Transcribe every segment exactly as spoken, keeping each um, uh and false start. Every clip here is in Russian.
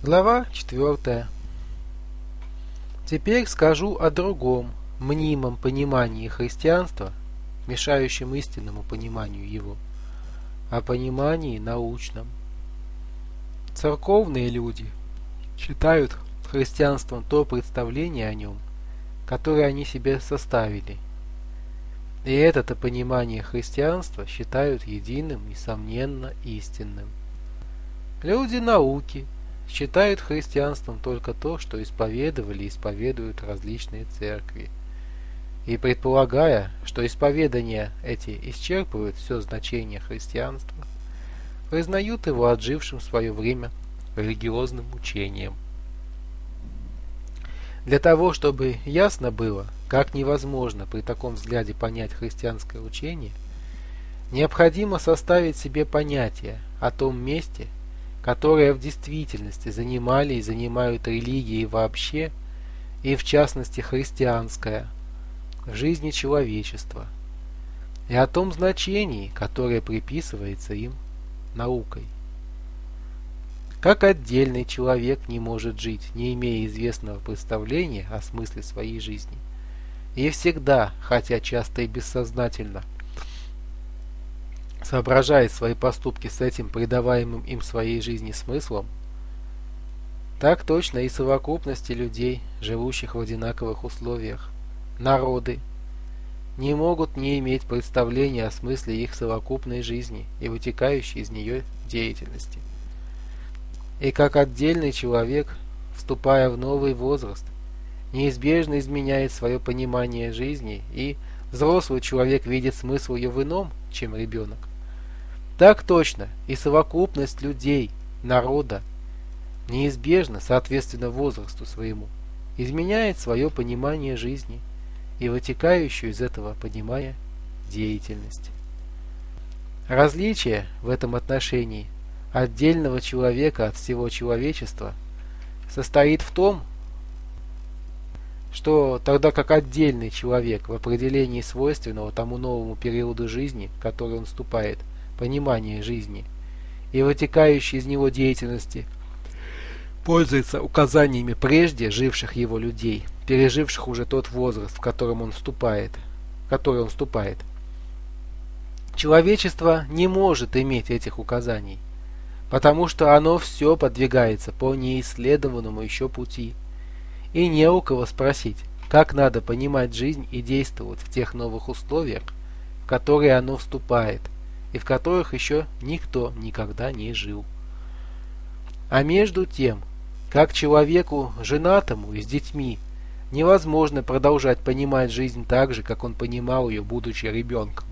Глава четвертая. Теперь скажу о другом, мнимом понимании христианства, мешающем истинному пониманию его, о понимании научном. Церковные люди считают христианством то представление о нем, которое они себе составили. И это-то понимание христианства считают единым, несомненно истинным. Люди науки считают христианством только то, что исповедовали и исповедуют различные церкви. И предполагая, что исповедания эти исчерпывают все значение христианства, признают его отжившим в свое время религиозным учением. Для того, чтобы ясно было, как невозможно при таком взгляде понять христианское учение, необходимо составить себе понятие о том месте, которые в действительности занимали и занимают религии вообще, и в частности христианская, в жизни человечества, и о том значении, которое приписывается им наукой. Как отдельный человек не может жить, не имея известного представления о смысле своей жизни, и всегда, хотя часто и бессознательно, соображает свои поступки с этим придаваемым им своей жизни смыслом, так точно и совокупности людей, живущих в одинаковых условиях, народы, не могут не иметь представления о смысле их совокупной жизни и вытекающей из нее деятельности. И как отдельный человек, вступая в новый возраст, неизбежно изменяет свое понимание жизни, и взрослый человек видит смысл ее в ином, чем ребенок, так точно и совокупность людей, народа, неизбежно, соответственно возрасту своему, изменяет свое понимание жизни и вытекающую из этого понимания деятельность. Различие в этом отношении отдельного человека от всего человечества состоит в том, что тогда как отдельный человек в определении свойственного тому новому периоду жизни, в который он вступает, понимание жизни и вытекающей из него деятельности, пользуется указаниями прежде живших его людей, переживших уже тот возраст, в котором он вступает, в который он вступает. Человечество не может иметь этих указаний, потому что оно все подвигается по неисследованному еще пути, и не у кого спросить, как надо понимать жизнь и действовать в тех новых условиях, в которые оно вступает, и в которых еще никто никогда не жил. А между тем, как человеку женатому и с детьми невозможно продолжать понимать жизнь так же, как он понимал ее, будучи ребенком,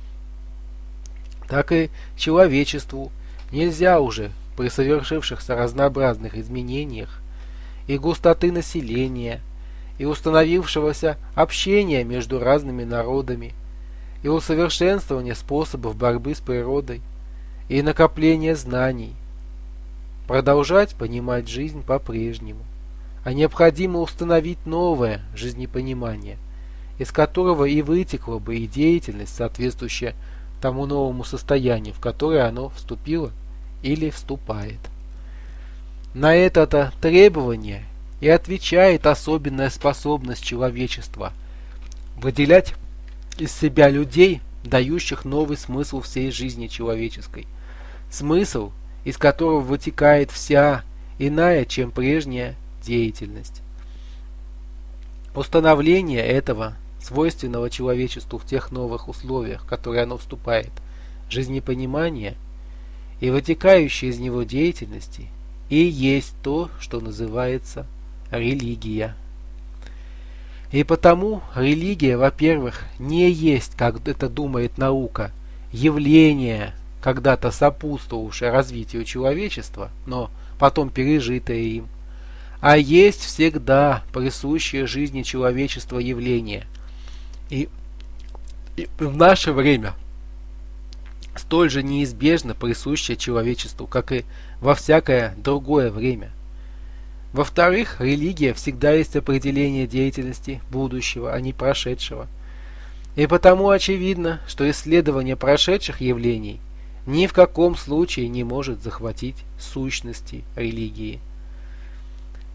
так и человечеству нельзя уже при совершившихся разнообразных изменениях и густоты населения, и установившегося общения между разными народами, и усовершенствования способов борьбы с природой, и накопления знаний, продолжать понимать жизнь по-прежнему, а необходимо установить новое жизнепонимание, из которого и вытекла бы и деятельность, соответствующая тому новому состоянию, в которое оно вступило или вступает. На это-то требование и отвечает особенная способность человечества выделять из себя людей, дающих новый смысл всей жизни человеческой, смысл, из которого вытекает вся иная, чем прежняя, деятельность. Установление этого, свойственного человечеству в тех новых условиях, в которые оно вступает, жизнепонимания и вытекающей из него деятельности, и есть то, что называется религия. И потому религия, во-первых, не есть, как это думает наука, явление, когда-то сопутствовавшее развитию человечества, но потом пережитое им, а есть всегда присущее жизни человечества явление. И, и в наше время столь же неизбежно присущее человечеству, как и во всякое другое время. Во-вторых, религия всегда есть определение деятельности будущего, а не прошедшего. И потому очевидно, что исследование прошедших явлений ни в каком случае не может захватить сущности религии.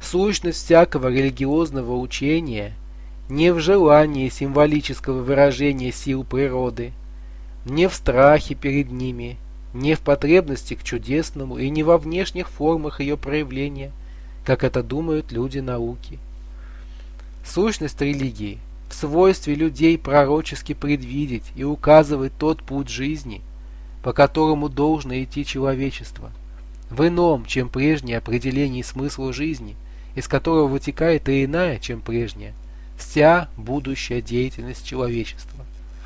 Сущность всякого религиозного учения не в желании символического выражения сил природы, не в страхе перед ними, не в потребности к чудесному и не во внешних формах ее проявления, как это думают люди науки. Сущность религии в свойстве людей пророчески предвидеть и указывать тот путь жизни, по которому должно идти человечество, в ином, чем прежнее определении смысла жизни, из которого вытекает и иная, чем прежняя, вся будущая деятельность человечества.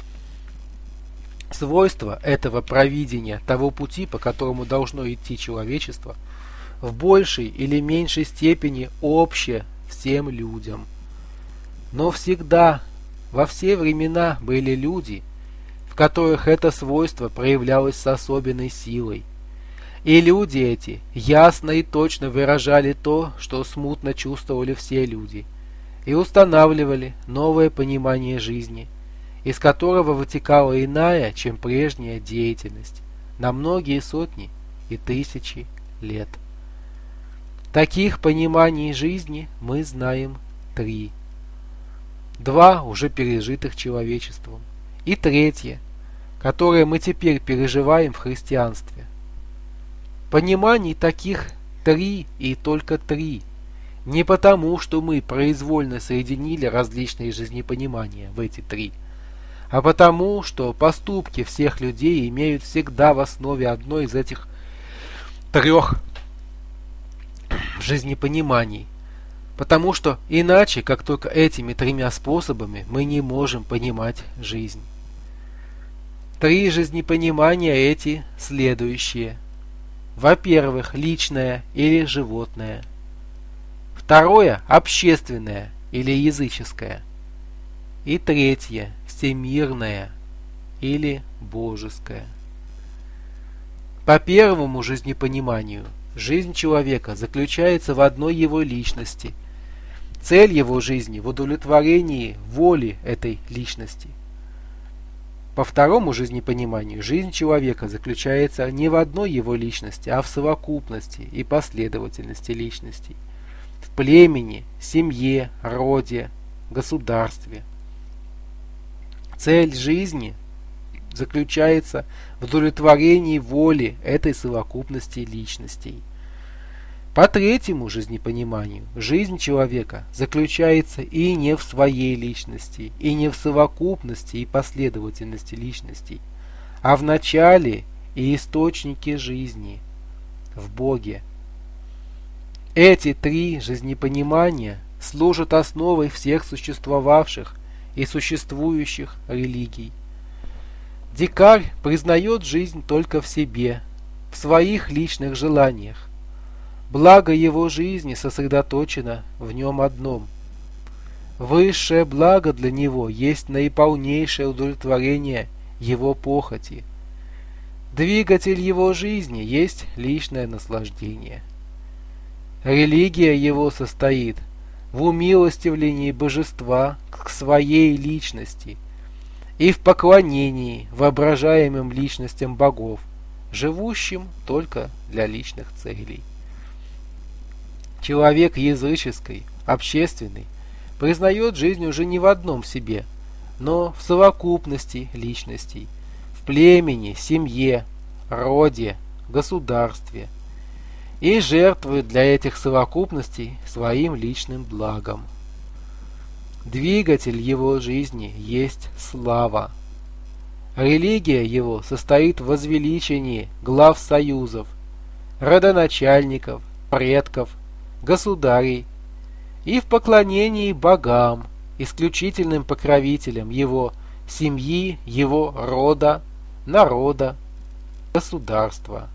Свойство этого провидения того пути, по которому должно идти человечество, в большей или меньшей степени общее всем людям. Но всегда, во все времена были люди, в которых это свойство проявлялось с особенной силой. И люди эти ясно и точно выражали то, что смутно чувствовали все люди, и устанавливали новое понимание жизни, из которого вытекала иная, чем прежняя деятельность, на многие сотни и тысячи лет. Таких пониманий жизни мы знаем три. Два уже пережитых человечеством, и третье, которое мы теперь переживаем в христианстве. Пониманий таких три и только три, не потому, что мы произвольно соединили различные жизнепонимания в эти три, а потому, что поступки всех людей имеют всегда в основе одно из этих трех жизнепониманий, потому что иначе, как только этими тремя способами, мы не можем понимать жизнь. Три жизнепонимания эти следующие. Во-первых, личное или животное. Второе, общественное или языческое. И третье, всемирное или божеское. По первому жизнепониманию, жизнь человека заключается в одной его личности. Цель его жизни в удовлетворении воли этой личности. По второму жизнепониманию, жизнь человека заключается не в одной его личности, а в совокупности и последовательности личностей. В племени, семье, роде, государстве. Цель жизни заключается в удовлетворении воли этой совокупности личностей. По третьему жизнепониманию, жизнь человека заключается и не в своей личности, и не в совокупности и последовательности личностей, а в начале и источнике жизни, в Боге. Эти три жизнепонимания служат основой всех существовавших и существующих религий. Дикарь признает жизнь только в себе, в своих личных желаниях. Благо его жизни сосредоточено в нем одном. Высшее благо для него есть наиполнейшее удовлетворение его похоти. Двигатель его жизни есть личное наслаждение. Религия его состоит в умилостивлении божества к своей личности и в поклонении воображаемым личностям богов, живущим только для личных целей. Человек языческий, общественный, признает жизнь уже не в одном себе, но в совокупности личностей, в племени, семье, роде, государстве, и жертвует для этих совокупностей своим личным благом. Двигатель его жизни есть слава. Религия его состоит в возвеличении глав союзов, родоначальников, предков, государей и в поклонении богам, исключительным покровителям его семьи, его рода, народа, государства.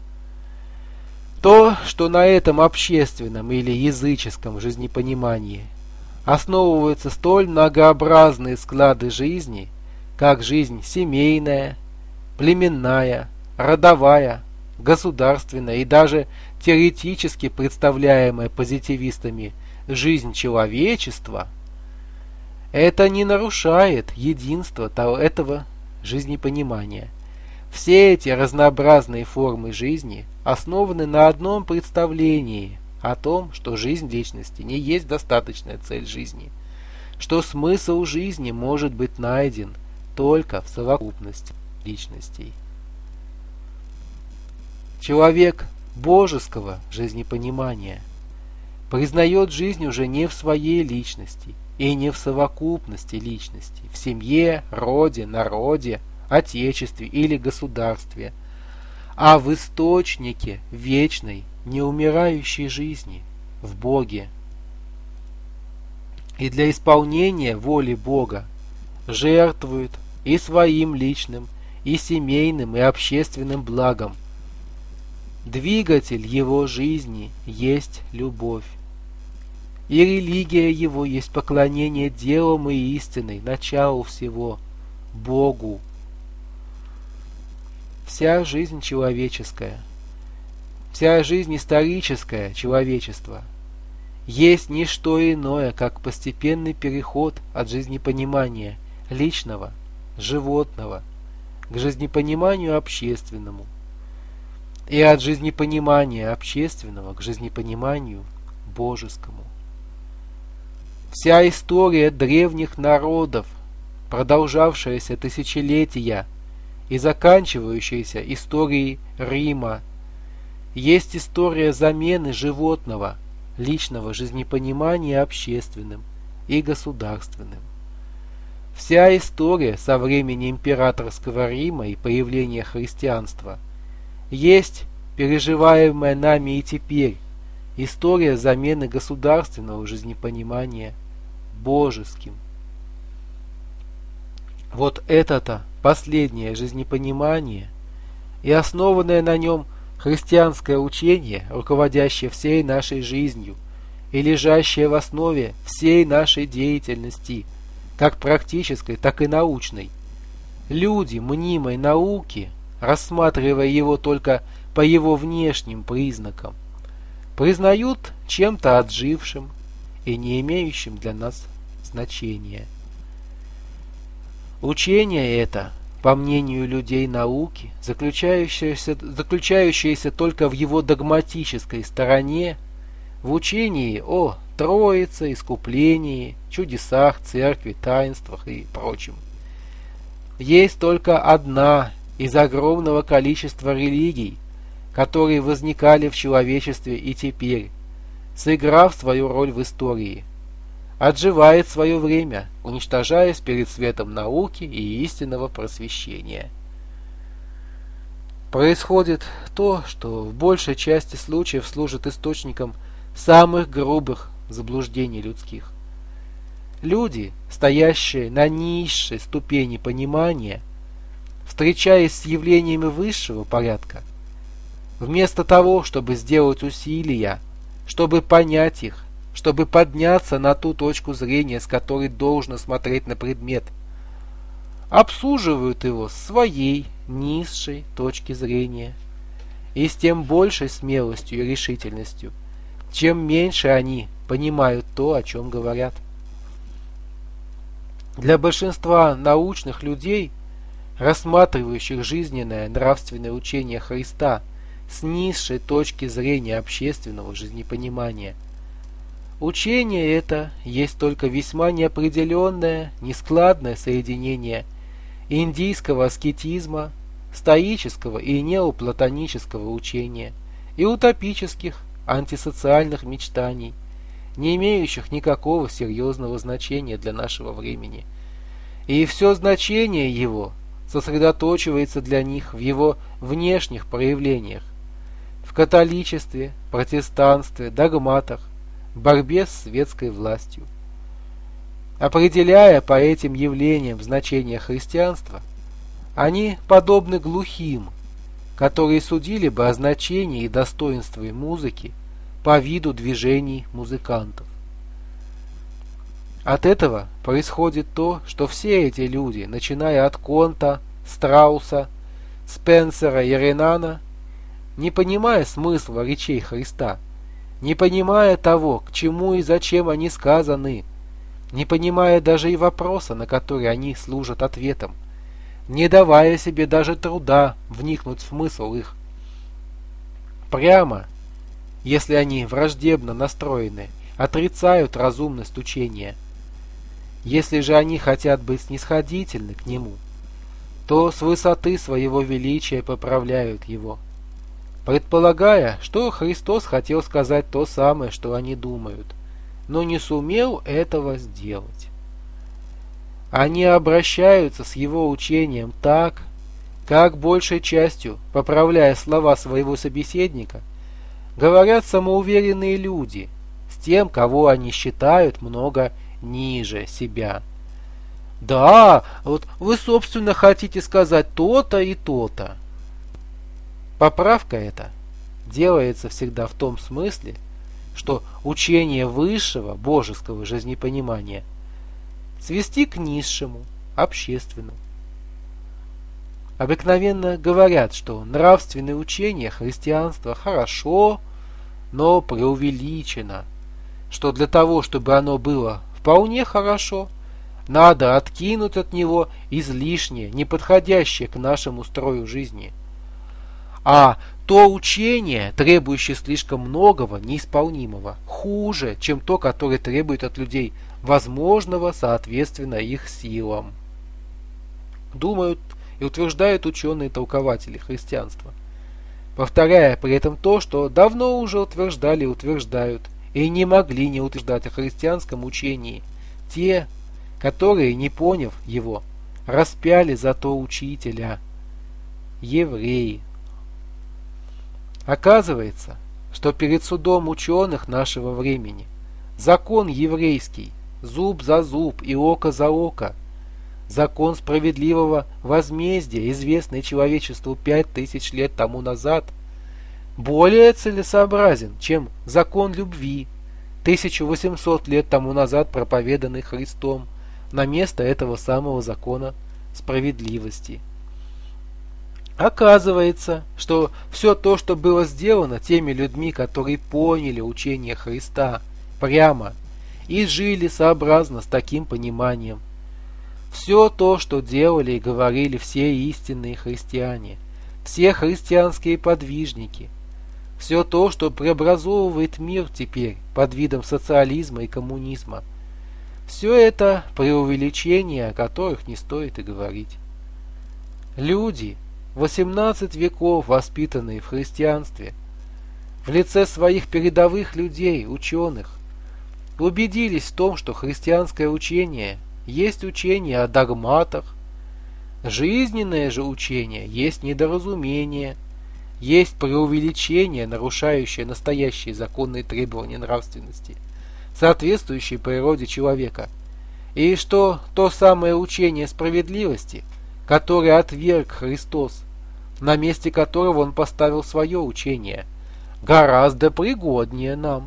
То, что на этом общественном или языческом жизнепонимании основываются столь многообразные склады жизни, как жизнь семейная, племенная, родовая, государственная и даже теоретически представляемая позитивистами жизнь человечества, это не нарушает единства этого жизнепонимания. Все эти разнообразные формы жизни основаны на одном представлении о том, что жизнь личности не есть достаточная цель жизни, что смысл жизни может быть найден только в совокупности личностей. Человек божеского жизнепонимания признает жизнь уже не в своей личности и не в совокупности личностей, в семье, роде, народе, отечестве или государстве, а в источнике вечной, неумирающей жизни, в Боге. И для исполнения воли Бога жертвует и своим личным, и семейным, и общественным благом. Двигатель его жизни есть любовь, и религия его есть поклонение делом и истиной, началу всего, Богу. Вся жизнь человеческая, вся жизнь историческая человечества есть не что иное, как постепенный переход от жизнепонимания личного, животного, к жизнепониманию общественному, и от жизнепонимания общественного к жизнепониманию божескому. Вся история древних народов, продолжавшаяся тысячелетия и заканчивающаяся историей Рима, есть история замены животного, личного жизнепонимания общественным и государственным. Вся история со времени императорского Рима и появления христианства есть переживаемая нами и теперь история замены государственного жизнепонимания божеским. Вот это-то последнее жизнепонимание и основанное на нем христианское учение, руководящее всей нашей жизнью и лежащее в основе всей нашей деятельности, как практической, так и научной. Люди мнимой науки, рассматривая его только по его внешним признакам, признают чем-то отжившим и не имеющим для нас значения. Учение это, по мнению людей науки, заключающееся, заключающееся только в его догматической стороне, в учении о Троице, искуплении, чудесах, церкви, таинствах и прочем. Есть только одна из огромного количества религий, которые возникали в человечестве и теперь, сыграв свою роль в истории, отживает свое время, уничтожаясь перед светом науки и истинного просвещения. Происходит то, что в большей части случаев служит источником самых грубых заблуждений людских. Люди, стоящие на низшей ступени понимания, встречаясь с явлениями высшего порядка, вместо того, чтобы сделать усилия, чтобы понять их, чтобы подняться на ту точку зрения, с которой должно смотреть на предмет, обсуживают его с своей низшей точки зрения и с тем большей смелостью и решительностью, чем меньше они понимают то, о чем говорят. Для большинства научных людей, рассматривающих жизненное нравственное учение Христа с низшей точки зрения общественного жизнепонимания, учение это есть только весьма неопределенное, нескладное соединение индийского аскетизма, стоического и неоплатонического учения и утопических антисоциальных мечтаний, не имеющих никакого серьезного значения для нашего времени. И все значение его сосредоточивается для них в его внешних проявлениях, в католичестве, протестанстве, догматах, борьбе с светской властью. Определяя по этим явлениям значение христианства, они подобны глухим, которые судили бы о значении и достоинстве музыки по виду движений музыкантов. От этого происходит то, что все эти люди, начиная от Конта, Страуса, Спенсера и Ренана, не понимая смысла речей Христа, не понимая того, к чему и зачем они сказаны, не понимая даже и вопроса, на который они служат ответом, не давая себе даже труда вникнуть в смысл их, прямо если они враждебно настроены, отрицают разумность учения. Если же они хотят быть снисходительны к нему, то с высоты своего величия поправляют его, предполагая, что Христос хотел сказать то самое, что они думают, но не сумел этого сделать. Они обращаются с его учением так, как большей частью, поправляя слова своего собеседника, говорят самоуверенные люди с тем, кого они считают много ниже себя. Да, вот вы, собственно, хотите сказать то-то и то-то. Поправка эта делается всегда в том смысле, что учение высшего божеского жизнепонимания свести к низшему, общественному. Обыкновенно говорят, что нравственное учение христианства хорошо, но преувеличено, что для того, чтобы оно было вполне хорошо, надо откинуть от него излишнее, неподходящее к нашему строю жизни. А то учение, требующее слишком многого, неисполнимого, хуже, чем то, которое требует от людей возможного соответственно их силам. Думают и утверждают ученые-толкователи христианства, повторяя при этом то, что давно уже утверждали и утверждают, и не могли не утверждать о христианском учении те, которые, не поняв его, распяли за то учителя, евреи. Оказывается, что перед судом ученых нашего времени закон еврейский, зуб за зуб и око за око, закон справедливого возмездия, известный человечеству пять тысяч лет тому назад, более целесообразен, чем закон любви, тысяча восемьсот лет тому назад проповеданный Христом на место этого самого закона справедливости. Оказывается, что все то, что было сделано теми людьми, которые поняли учение Христа прямо и жили сообразно с таким пониманием, все то, что делали и говорили все истинные христиане, все христианские подвижники, все то, что преобразовывает мир теперь под видом социализма и коммунизма, все это преувеличения, о которых не стоит и говорить. Люди, восемнадцать веков воспитанные в христианстве, в лице своих передовых людей, ученых, убедились в том, что христианское учение есть учение о догматах, жизненное же учение есть недоразумение, есть преувеличение, нарушающее настоящие законные требования нравственности, соответствующие природе человека, и что то самое учение справедливости, которое отверг Христос, на месте которого он поставил свое учение, гораздо пригоднее нам.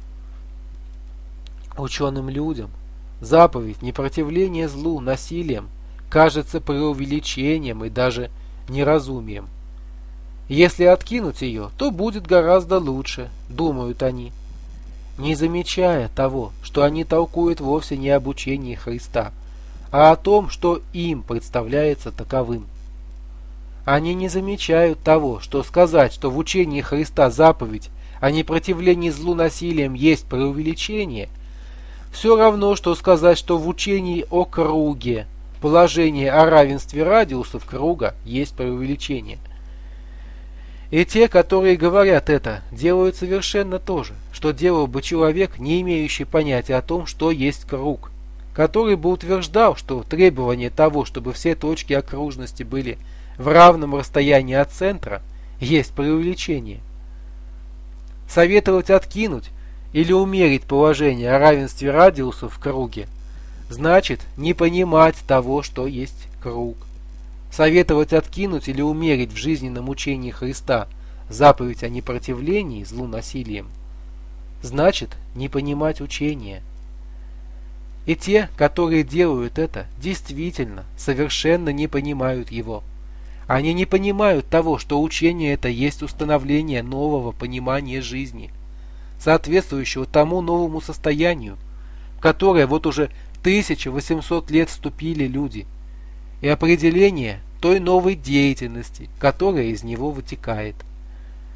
Ученым людям заповедь непротивления злу насилием кажется преувеличением и даже неразумием. Если откинуть ее, то будет гораздо лучше, думают они, не замечая того, что они толкуют вовсе не об учении Христа, а о том, что им представляется таковым. Они не замечают того, что сказать, что в учении Христа заповедь о непротивлении злу насилием есть преувеличение, все равно, что сказать, что в учении о круге положение о равенстве радиусов круга есть преувеличение. И те, которые говорят это, делают совершенно то же, что делал бы человек, не имеющий понятия о том, что есть круг, который бы утверждал, что требование того, чтобы все точки окружности были в равном расстоянии от центра, есть преувеличение. Советовать откинуть или умерить положение о равенстве радиусов в круге значит не понимать того, что есть круг. Советовать откинуть или умерить в жизненном учении Христа заповедь о непротивлении злу насилием значит не понимать учения. И те, которые делают это, действительно совершенно не понимают его. Они не понимают того, что учение это есть установление нового понимания жизни, соответствующего тому новому состоянию, в которое вот уже тысяча восемьсот лет вступили люди, и определение той новой деятельности, которая из него вытекает.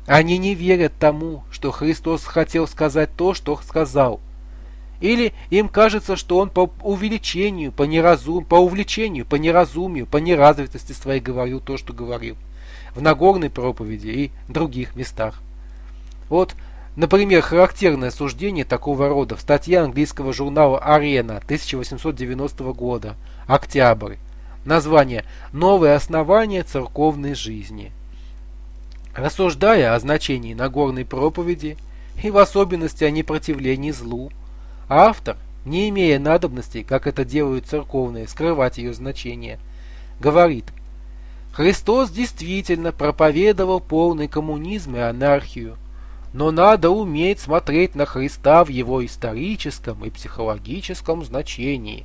Они не верят тому, что Христос хотел сказать то, что сказал. Или им кажется, что он по увеличению, по, неразум... по увлечению, по неразумию, по неразвитости своей говорил то, что говорил в Нагорной проповеди и других местах. Вот, например, характерное суждение такого рода в статье английского журнала «Арена» тысяча восемьсот девяностого года, октябрь. Название «Новые основания церковной жизни». Рассуждая о значении Нагорной проповеди и в особенности о непротивлении злу, автор, не имея надобности, как это делают церковные, скрывать ее значение, говорит: Христос действительно проповедовал полный коммунизм и анархию, но надо уметь смотреть на Христа в его историческом и психологическом значении.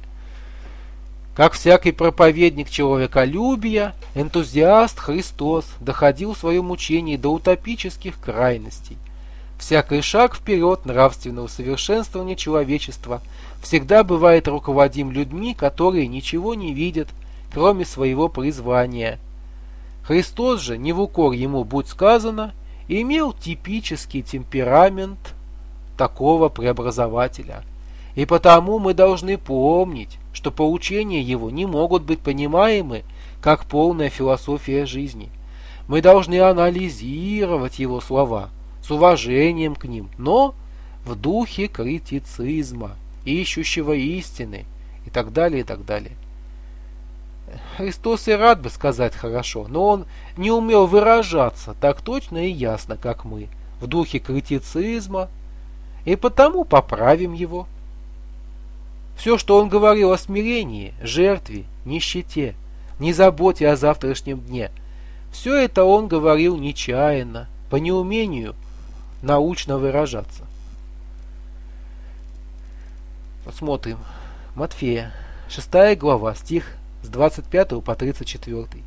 Как всякий проповедник человеколюбия, энтузиаст Христос доходил в своем учении до утопических крайностей. Всякий шаг вперед нравственного совершенствования человечества всегда бывает руководим людьми, которые ничего не видят, кроме своего призвания. Христос же, не в укор ему будь сказано, имел типический темперамент такого преобразователя. И потому мы должны помнить, что поучения его не могут быть понимаемы как полная философия жизни. Мы должны анализировать его слова с уважением к ним, но в духе критицизма, ищущего истины, и так далее, и так далее. Христос и рад бы сказать хорошо, но он не умел выражаться так точно и ясно, как мы, в духе критицизма, и потому поправим его. Все, что он говорил о смирении, жертве, нищете, не заботе о завтрашнем дне, все это он говорил нечаянно, по неумению научно выражаться. Посмотрим. Матфея, шестая глава, стих с двадцать пятого по тридцать четвёртый.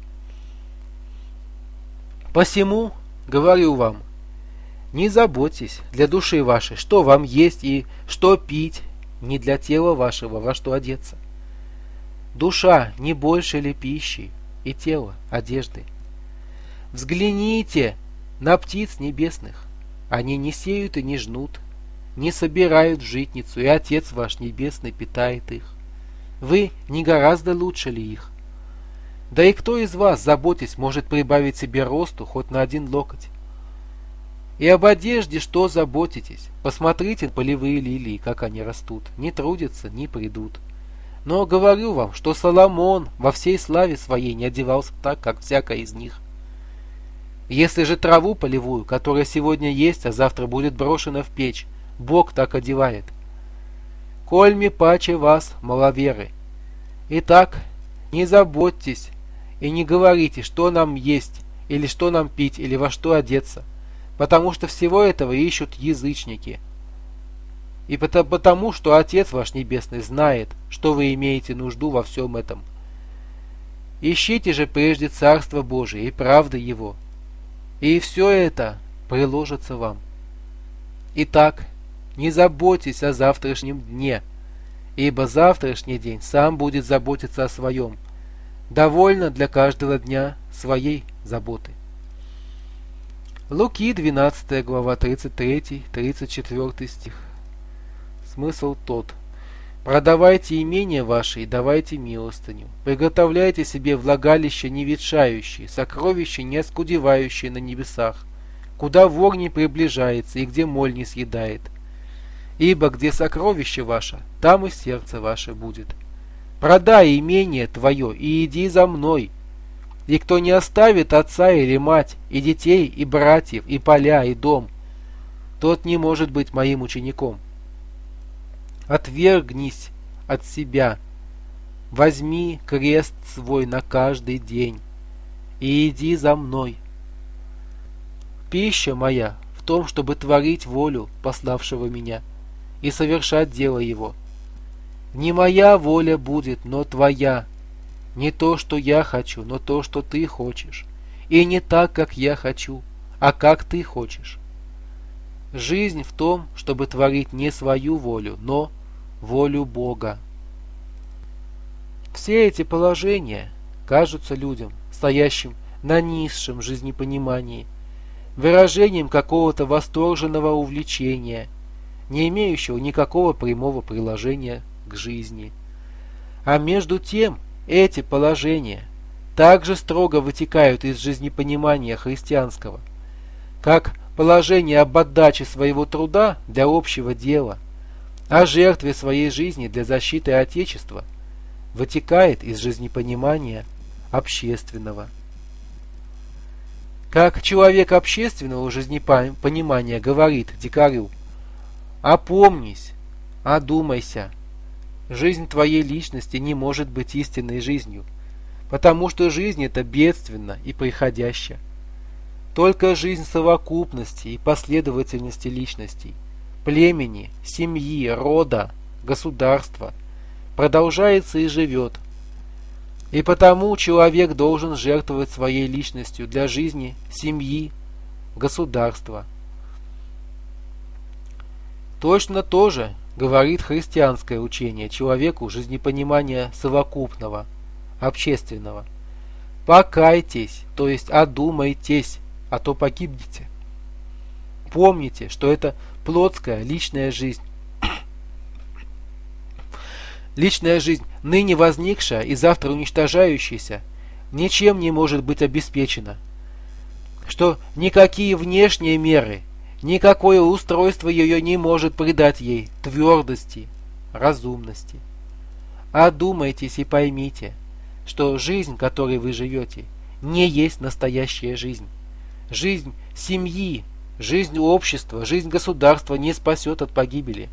«Посему, говорю вам, не заботьтесь для души вашей, что вам есть и что пить, не для тела вашего, во что одеться. Душа не больше ли пищи, и тело одежды? Взгляните на птиц небесных. Они не сеют и не жнут, не собирают в житницу, и Отец ваш Небесный питает их. Вы не гораздо лучше ли их? Да и кто из вас, заботясь, может прибавить себе росту хоть на один локоть? И об одежде что заботитесь? Посмотрите полевые лилии, как они растут, не трудятся, не придут. Но говорю вам, что Соломон во всей славе своей не одевался так, как всякая из них. Если же траву полевую, которая сегодня есть, а завтра будет брошена в печь, Бог так одевает. Кольми паче вас, маловеры. Итак, не заботьтесь и не говорите, что нам есть, или что нам пить, или во что одеться, потому что всего этого ищут язычники. И потому, что Отец ваш Небесный знает, что вы имеете нужду во всем этом. Ищите же прежде Царство Божие и правды Его, и все это приложится вам. Итак, не заботьтесь о завтрашнем дне, ибо завтрашний день сам будет заботиться о своем. Довольно для каждого дня своей заботы. Луки, двенадцатая глава, тридцать третий тридцать четвёртый стих. Смысл тот: продавайте имения ваши и давайте милостыню. Приготовляйте себе влагалище не ветшающее, сокровище не оскудевающее на небесах, куда вор не приближается и где моль не съедает. Ибо где сокровище ваше, там и сердце ваше будет. Продай имение твое и иди за мной. И кто не оставит отца или мать, и детей, и братьев, и поля, и дом, тот не может быть моим учеником. Отвергнись от себя, возьми крест свой на каждый день и иди за мной. Пища моя в том, чтобы творить волю пославшего меня и совершать дело его. Не моя воля будет, но твоя. Не то, что я хочу, но то, что ты хочешь. И не так, как я хочу, а как ты хочешь. Жизнь в том, чтобы творить не свою волю, но волю Бога. Все эти положения кажутся людям, стоящим на низшем жизнепонимании, выражением какого-то восторженного увлечения, не имеющего никакого прямого приложения к жизни. А между тем эти положения также строго вытекают из жизнепонимания христианского, как положение об отдаче своего труда для общего дела, о жертве своей жизни для защиты Отечества вытекает из жизнепонимания общественного. Как человек общественного жизнепонимания говорит дикарю: «Опомнись, одумайся, жизнь твоей личности не может быть истинной жизнью, потому что жизнь это бедственна и приходяща. Только жизнь совокупности и последовательности личностей, племени, семьи, рода, государства продолжается и живет. И потому человек должен жертвовать своей личностью для жизни семьи, государства». Точно то же говорит христианское учение человеку жизнепонимания совокупного, общественного. «Покайтесь, то есть одумайтесь, а то погибнете. Помните, что это плотская личная жизнь, личная жизнь, ныне возникшая и завтра уничтожающаяся, ничем не может быть обеспечена, что никакие внешние меры, никакое устройство ее не может придать ей твердости, разумности. Одумайтесь и поймите, что жизнь, которой вы живете, не есть настоящая жизнь. Жизнь семьи, жизнь общества, жизнь государства не спасет от погибели.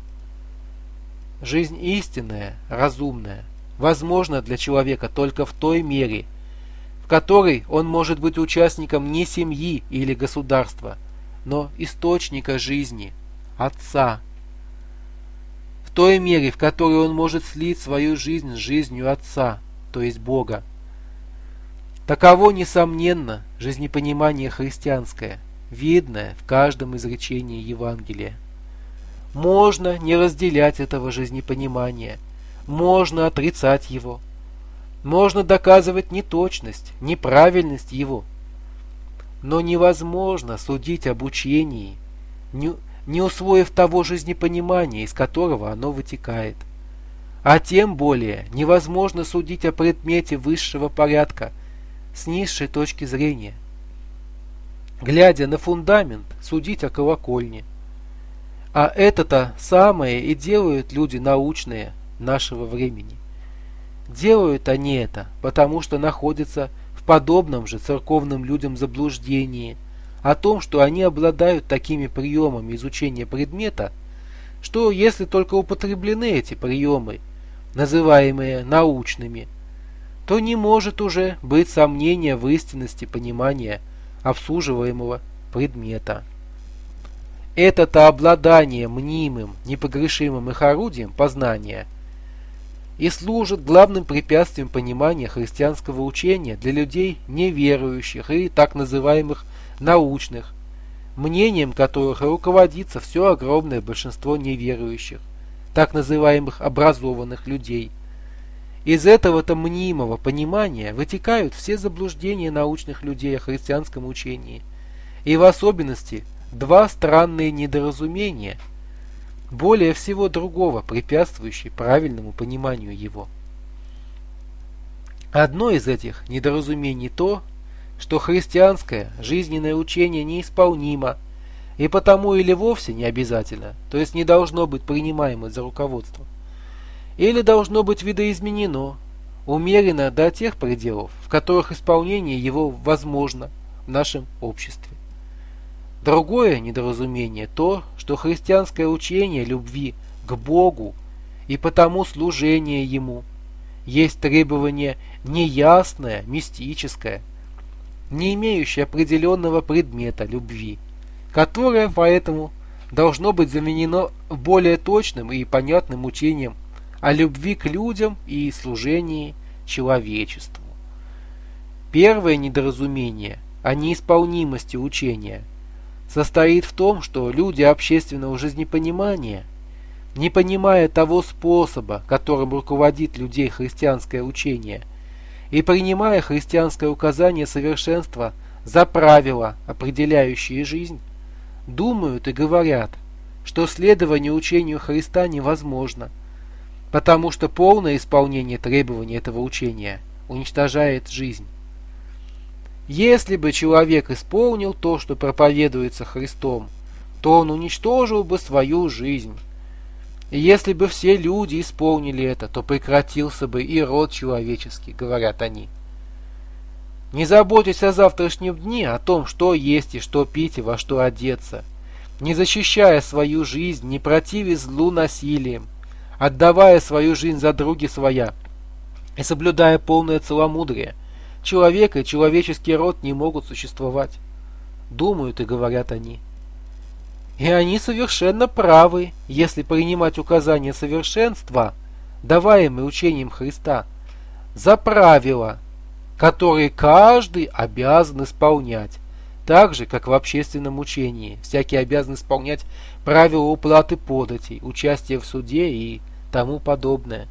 Жизнь истинная, разумная, возможна для человека только в той мере, в которой он может быть участником не семьи или государства, но источника жизни, Отца. В той мере, в которой он может слить свою жизнь с жизнью Отца, то есть Бога. Таково, несомненно, жизнепонимание христианское, видное в каждом изречении Евангелия. Можно не разделять этого жизнепонимания, можно отрицать его, можно доказывать неточность, неправильность его. Но невозможно судить об учении, не, не усвоив того жизнепонимания, из которого оно вытекает. А тем более невозможно судить о предмете высшего порядка с низшей точки зрения. Глядя на фундамент, судить о колокольне. А это-то самое и делают люди научные нашего времени. Делают они это, потому что находятся в подобном же церковным людям заблуждении о том, что они обладают такими приемами изучения предмета, что если только употреблены эти приемы, называемые научными, то не может уже быть сомнения в истинности понимания обсуживаемого предмета. Это-то обладание мнимым, непогрешимым их орудием познания и служит главным препятствием понимания христианского учения для людей неверующих и так называемых научных, мнением которых руководится все огромное большинство неверующих, так называемых образованных людей. Из этого-то мнимого понимания вытекают все заблуждения научных людей о христианском учении, и в особенности два странные недоразумения, более всего другого препятствующие правильному пониманию его. Одно из этих недоразумений то, что христианское жизненное учение неисполнимо и потому или вовсе не обязательно, то есть не должно быть принимаемо за руководство, или должно быть видоизменено, умеренно до тех пределов, в которых исполнение его возможно в нашем обществе. Другое недоразумение то, что христианское учение любви к Богу и потому служение Ему есть требование неясное, мистическое, не имеющее определенного предмета любви, которое поэтому должно быть заменено более точным и понятным учением о любви к людям и служении человечеству. Первое недоразумение о неисполнимости учения состоит в том, что люди общественного жизнепонимания, не понимая того способа, которым руководит людей христианское учение, и принимая христианское указание совершенства за правила, определяющие жизнь, думают и говорят, что следование учению Христа невозможно, потому что полное исполнение требований этого учения уничтожает жизнь. Если бы человек исполнил то, что проповедуется Христом, то он уничтожил бы свою жизнь. И если бы все люди исполнили это, то прекратился бы и род человеческий, говорят они. Не заботьтесь о завтрашнем дне, о том, что есть и что пить и во что одеться, не защищая свою жизнь, не противясь злу насилием, отдавая свою жизнь за други своя и соблюдая полное целомудрие, человек и человеческий род не могут существовать. Думают и говорят они. И они совершенно правы, если принимать указания совершенства, даваемые учением Христа, за правила, которые каждый обязан исполнять, так же, как в общественном учении. Всякий обязан исполнять правила уплаты податей, участия в суде и тому подобное.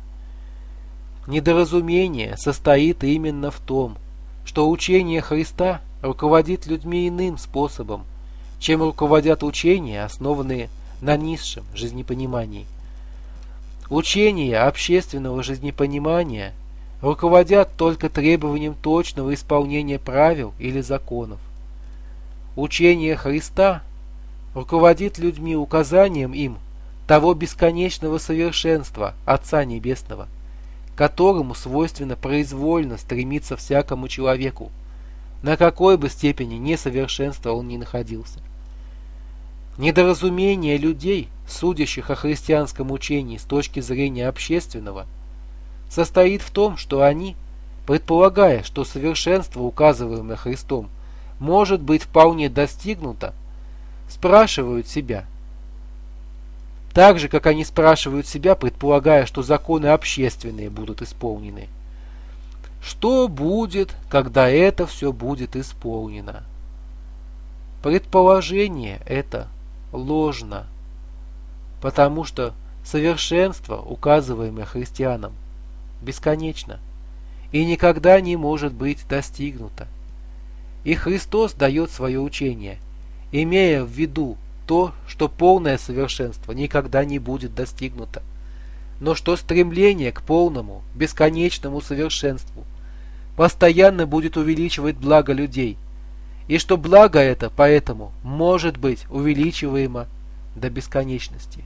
Недоразумение состоит именно в том, что учение Христа руководит людьми иным способом, чем руководят учения, основанные на низшем жизнепонимании. Учения общественного жизнепонимания руководят только требованием точного исполнения правил или законов. Учение Христа руководит людьми указанием им того бесконечного совершенства Отца Небесного, которому свойственно произвольно стремиться всякому человеку, на какой бы степени несовершенства он ни находился. Недоразумение людей, судящих о христианском учении с точки зрения общественного, состоит в том, что они, предполагая, что совершенство, указываемое Христом, может быть вполне достигнуто, спрашивают себя, так же, как они спрашивают себя, предполагая, что законы общественные будут исполнены. Что будет, когда это все будет исполнено? Предположение это ложно, потому что совершенство, указываемое христианам, бесконечно и никогда не может быть достигнуто. И Христос дает свое учение, имея в виду то, что полное совершенство никогда не будет достигнуто, но что стремление к полному, бесконечному совершенству постоянно будет увеличивать благо людей, и что благо это поэтому может быть увеличиваемо до бесконечности.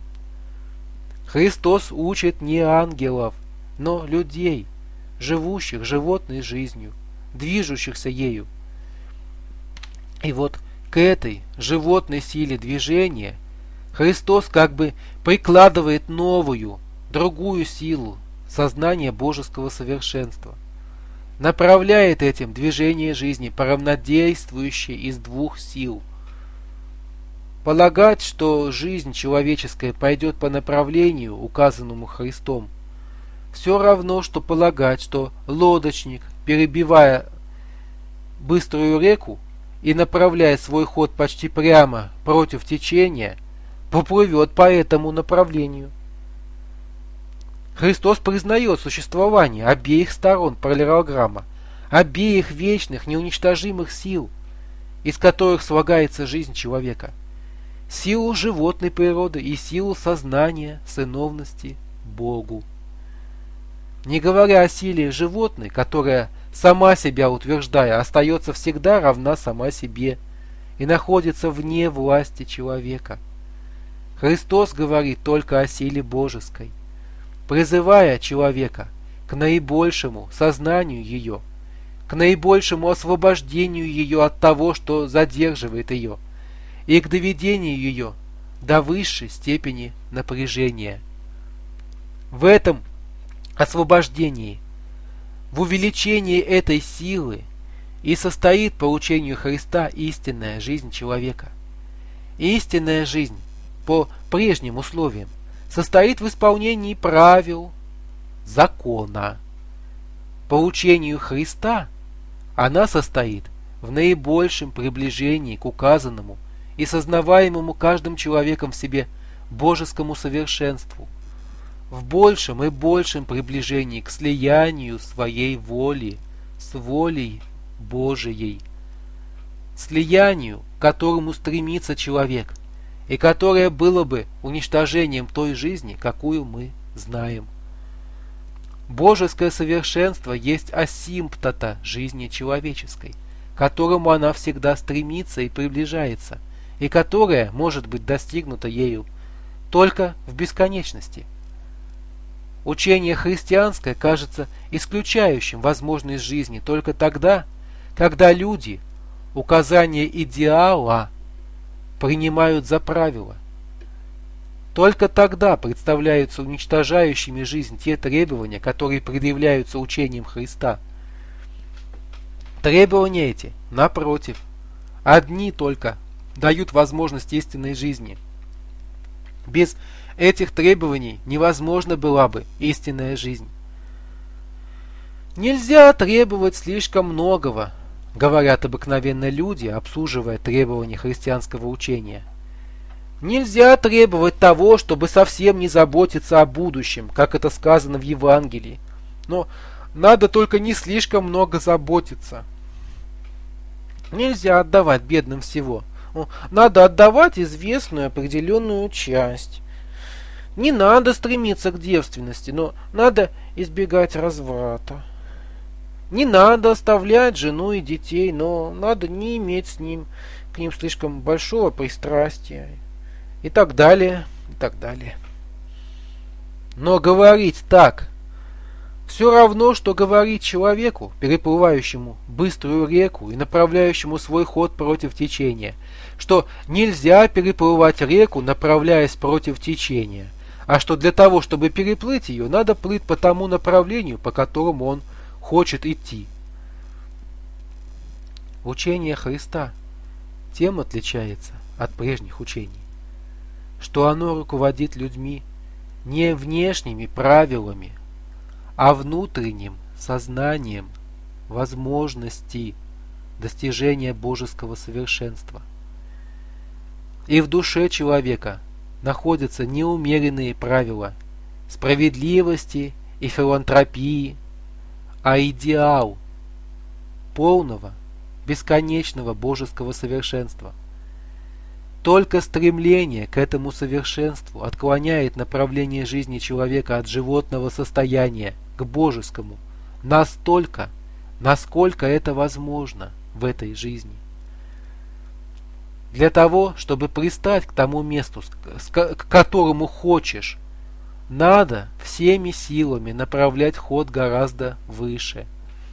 Христос учит не ангелов, но людей, живущих животной жизнью, движущихся ею. И вот к этой животной силе движения Христос как бы прикладывает новую, другую силу, сознание божеского совершенства, направляет этим движение жизни по равнодействующей из двух сил. Полагать, что жизнь человеческая пойдет по направлению, указанному Христом, все равно, что полагать, что лодочник, перебивая быструю реку и направляя свой ход почти прямо против течения, поплывет по этому направлению. Христос признает существование обеих сторон параллелограмма, обеих вечных неуничтожимых сил, из которых слагается жизнь человека. Силу животной природы и силу сознания, сыновности Богу. Не говоря о силе животной, которая, сама себя утверждая, остается всегда равна сама себе и находится вне власти человека. Христос говорит только о силе божеской, призывая человека к наибольшему сознанию ее, к наибольшему освобождению ее от того, что задерживает ее, и к доведению ее до высшей степени напряжения. В этом освобождении, в увеличении этой силы и состоит по учению Христа истинная жизнь человека. Истинная жизнь по прежним условиям состоит в исполнении правил закона. По учению Христа она состоит в наибольшем приближении к указанному и сознаваемому каждым человеком в себе божескому совершенству, в большем и большем приближении к слиянию своей воли с волей Божией. слиянию, к которому стремится человек, и которое было бы уничтожением той жизни, какую мы знаем. Божеское совершенство есть асимптота жизни человеческой, к которому она всегда стремится и приближается, и которая может быть достигнута ею только в бесконечности. Учение христианское кажется исключающим возможность жизни только тогда, когда люди указания идеала принимают за правило. Только тогда представляются уничтожающими жизнь те требования, которые предъявляются учением Христа. Требования эти, напротив, одни только дают возможность истинной жизни. Без этих требований невозможна была бы истинная жизнь. Нельзя требовать слишком многого, говорят обыкновенно люди, обсуживая требования христианского учения. Нельзя требовать того, чтобы совсем не заботиться о будущем, как это сказано в Евангелии. Но надо только не слишком много заботиться. Нельзя отдавать бедным всего. Надо отдавать известную определенную часть. Не надо стремиться к девственности, но надо избегать разврата. Не надо оставлять жену и детей, но надо не иметь с ним к ним слишком большого пристрастия. И так далее, и так далее. Но говорить так все равно, что говорить человеку, переплывающему быструю реку и направляющему свой ход против течения, что нельзя переплывать реку, направляясь против течения, а что для того, чтобы переплыть ее, надо плыть по тому направлению, по которому он хочет идти. Учение Христа тем отличается от прежних учений, что оно руководит людьми не внешними правилами, а внутренним сознанием возможности достижения божеского совершенства. И в душе человека находятся неумеренные правила справедливости и филантропии, а идеал полного, бесконечного божеского совершенства. Только стремление к этому совершенству отклоняет направление жизни человека от животного состояния к божескому настолько, насколько это возможно в этой жизни. Для того, чтобы пристать к тому месту, к которому хочешь, надо всеми силами направлять ход гораздо выше.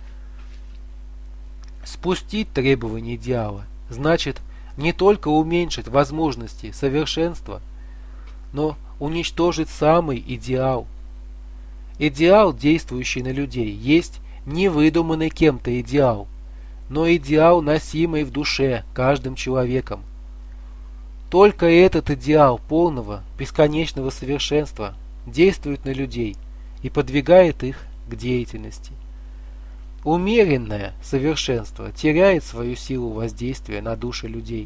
Спустить требования идеала значит не только уменьшить возможности совершенства, но уничтожить самый идеал. Идеал, действующий на людей, есть не выдуманный кем-то идеал, но идеал, носимый в душе каждым человеком. Только этот идеал полного, бесконечного совершенства действует на людей и подвигает их к деятельности. Умеренное совершенство теряет свою силу воздействия на души людей.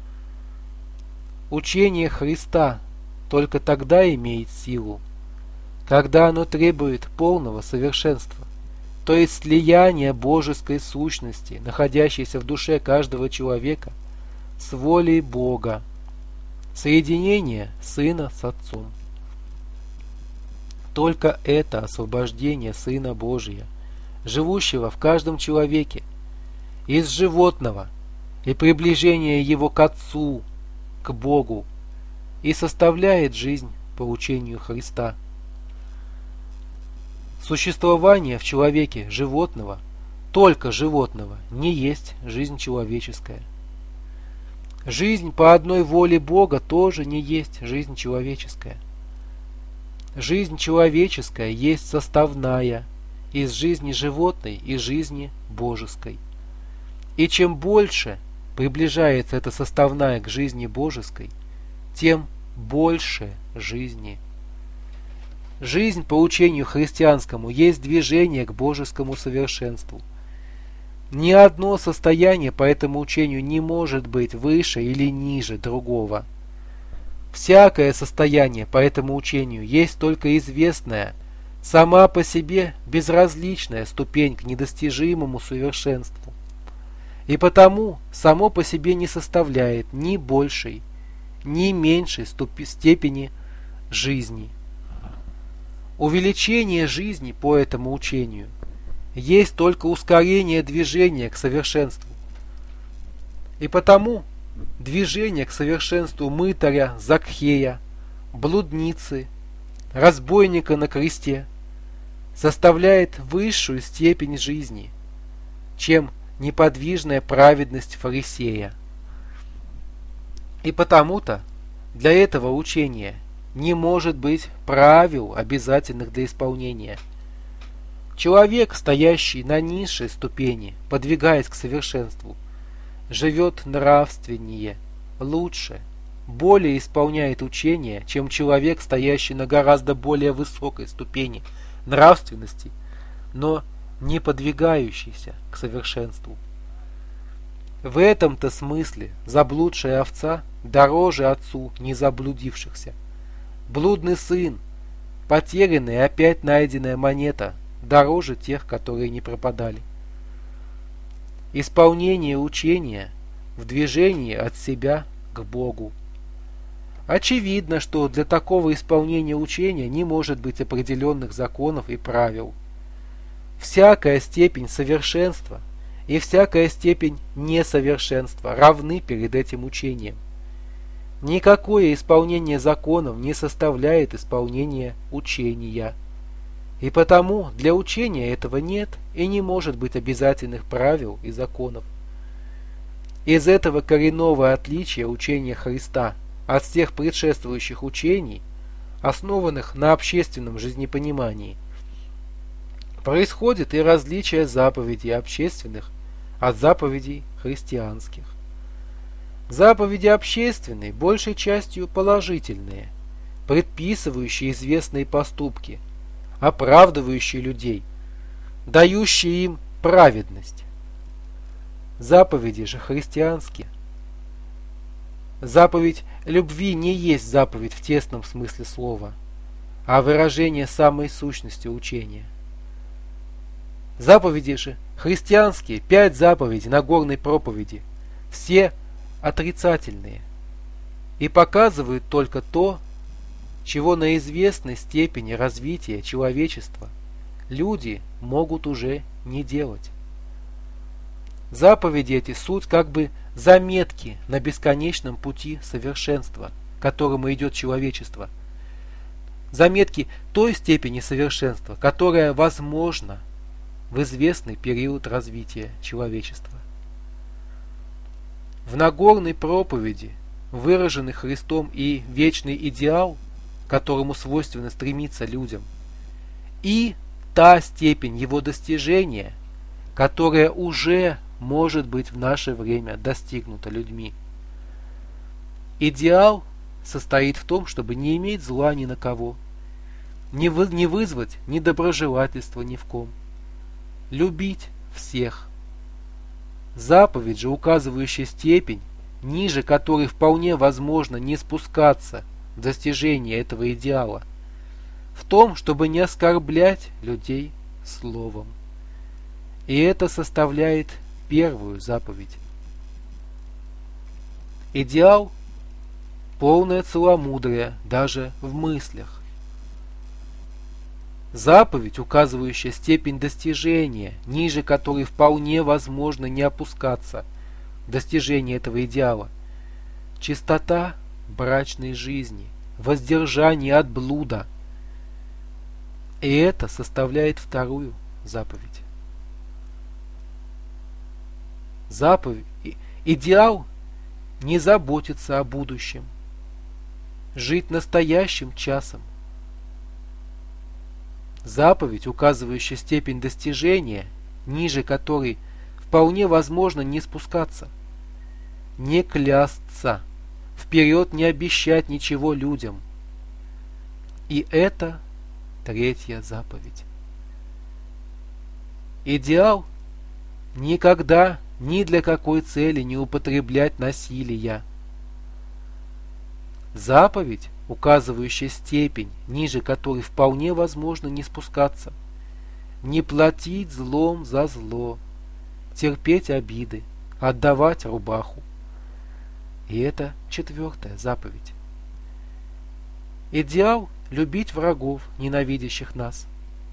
Учение Христа только тогда имеет силу, когда оно требует полного совершенства, то есть слияния божеской сущности, находящейся в душе каждого человека, с волей Бога, соединение Сына с Отцом. Только это освобождение Сына Божия, живущего в каждом человеке, из животного и приближение его к Отцу, к Богу, и составляет жизнь по учению Христа. Существование в человеке животного, только животного, не есть жизнь человеческая. Жизнь по одной воле Бога тоже не есть жизнь человеческая. Жизнь человеческая есть составная из жизни животной и жизни божеской. И чем больше приближается эта составная к жизни божеской, тем больше жизни. Жизнь по учению христианскому есть движение к божескому совершенству. Ни одно состояние по этому учению не может быть выше или ниже другого. Всякое состояние по этому учению есть только известная, сама по себе безразличная ступень к недостижимому совершенству. и потому само по себе не составляет ни большей, ни меньшей степени жизни. Увеличение жизни по этому учению есть только ускорение движения к совершенству. И потому движение к совершенству мытаря, Закхея, блудницы, разбойника на кресте составляет высшую степень жизни, чем неподвижная праведность фарисея. И потому-то для этого учения не может быть правил, обязательных для исполнения. Человек, стоящий на низшей ступени, подвигаясь к совершенству, живет нравственнее, лучше, более исполняет учение, чем человек, стоящий на гораздо более высокой ступени нравственности, но не подвигающийся к совершенству. В этом-то смысле заблудшая овца дороже отцу не заблудившихся. Блудный сын, потерянная и опять найденная монета, дороже тех, которые не пропадали. Исполнение учения в движении от себя к Богу. Очевидно, что для такого исполнения учения не может быть определенных законов и правил. Всякая степень совершенства и всякая степень несовершенства равны перед этим учением. Никакое исполнение законов не составляет исполнения учения. И потому для учения этого нет и не может быть обязательных правил и законов. Из этого коренного отличия учения Христа от всех предшествующих учений, основанных на общественном жизнепонимании, происходит и различие заповедей общественных от заповедей христианских. Заповеди общественные большей частью положительные, предписывающие известные поступки, оправдывающие людей, дающие им праведность. Заповеди же христианские. Заповедь любви не есть заповедь в тесном смысле слова, а выражение самой сущности учения. Заповеди же христианские, пять заповедей Нагорной проповеди, все отрицательные и показывают только то, чего на известной степени развития человечества люди могут уже не делать. Заповеди эти суть как бы заметки на бесконечном пути совершенства, к которому идет человечество. Заметки той степени совершенства, которая возможна в известный период развития человечества. В Нагорной проповеди выраженный Христом и вечный идеал, к которому свойственно стремиться людям, и та степень его достижения, которая уже может быть в наше время достигнута людьми. Идеал состоит в том, чтобы не иметь зла ни на кого, не, вы, не вызвать недоброжелательства ни в ком, любить всех. Заповедь же, указывающая степень, ниже которой вполне возможно не спускаться в достижение этого идеала, в том, чтобы не оскорблять людей словом. И это составляет первую заповедь. Идеал – полное целомудрие даже в мыслях. Заповедь, указывающая степень достижения, ниже которой вполне возможно не опускаться в достижение этого идеала. Чистота брачной жизни, воздержание от блуда. И это составляет вторую заповедь. Заповедь, идеал не заботиться о будущем, жить настоящим часом. Заповедь, указывающая степень достижения, ниже которой вполне возможно не спускаться, не клясться, вперед не обещать ничего людям. И это третья заповедь. Идеал никогда ни для какой цели не употреблять насилия. Заповедь, указывающая степень, ниже которой вполне возможно не спускаться, не платить злом за зло, терпеть обиды, отдавать рубаху. И это четвертая заповедь. Идеал – любить врагов, ненавидящих нас.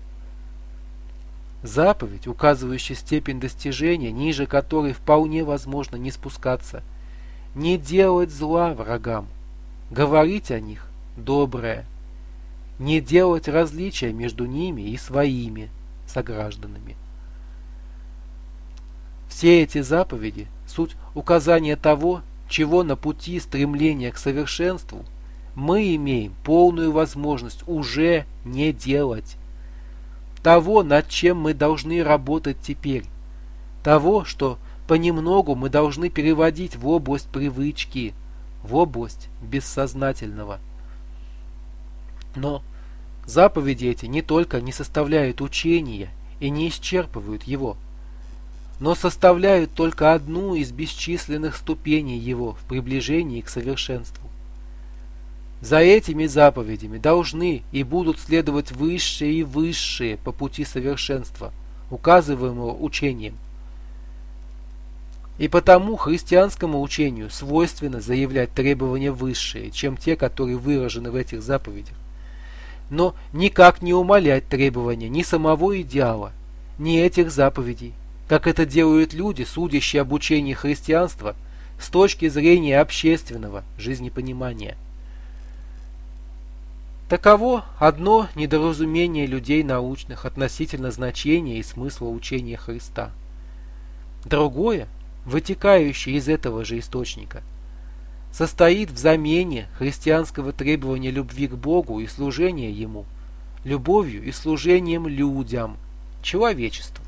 Заповедь, указывающая степень достижения, ниже которой вполне возможно не спускаться. Не делать зла врагам, говорить о них доброе, не делать различия между ними и своими согражданами. Все эти заповеди – суть указания того, чего на пути стремления к совершенству мы имеем полную возможность уже не делать. Того, над чем мы должны работать теперь. Того, что понемногу мы должны переводить в область привычки, в область бессознательного. Но заповеди эти не только не составляют учения и не исчерпывают его, но составляют только одну из бесчисленных ступеней его в приближении к совершенству. За этими заповедями должны и будут следовать высшие и высшие по пути совершенства, указываемого учением. И потому христианскому учению свойственно заявлять требования высшие, чем те, которые выражены в этих заповедях, но никак не умалять требования ни самого идеала, ни этих заповедей, как это делают люди, судящие об учении христианства с точки зрения общественного жизнепонимания. Таково одно недоразумение людей научных относительно значения и смысла учения Христа. Другое, вытекающее из этого же источника, состоит в замене христианского требования любви к Богу и служения Ему любовью и служением людям, человечеству.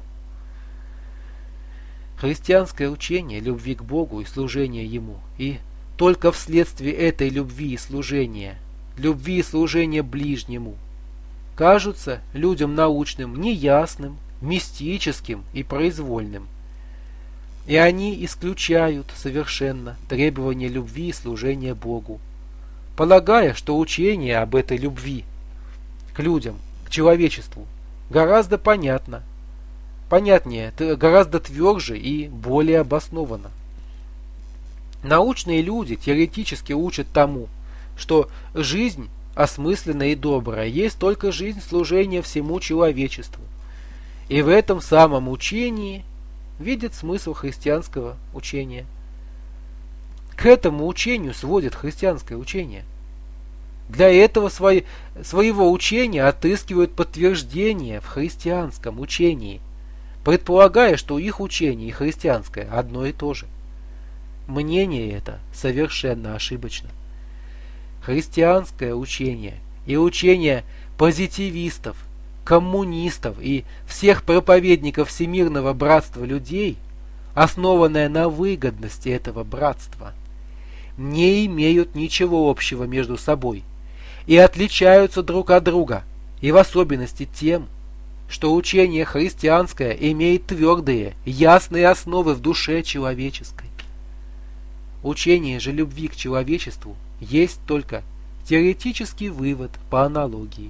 Христианское учение любви к Богу и служения Ему, и только вследствие этой любви и служения, любви и служения ближнему, кажутся людям научным неясным, мистическим и произвольным. И они исключают совершенно требования любви и служения Богу, полагая, что учение об этой любви к людям, к человечеству, гораздо понятно, понятнее, гораздо тверже и более обоснованно. Научные люди теоретически учат тому, что жизнь осмысленная и добрая есть только жизнь служения всему человечеству. И в этом самом учении видят смысл христианского учения. К этому учению сводит христианское учение. Для этого свои, своего учения отыскивают подтверждение в христианском учении, предполагая, что их учение и христианское одно и то же. Мнение это совершенно ошибочно. Христианское учение и учение позитивистов, коммунистов и всех проповедников всемирного братства людей, основанное на выгодности этого братства, не имеют ничего общего между собой и отличаются друг от друга, и в особенности тем, что учение христианское имеет твердые, ясные основы в душе человеческой. Учение же любви к человечеству есть только теоретический вывод по аналогии.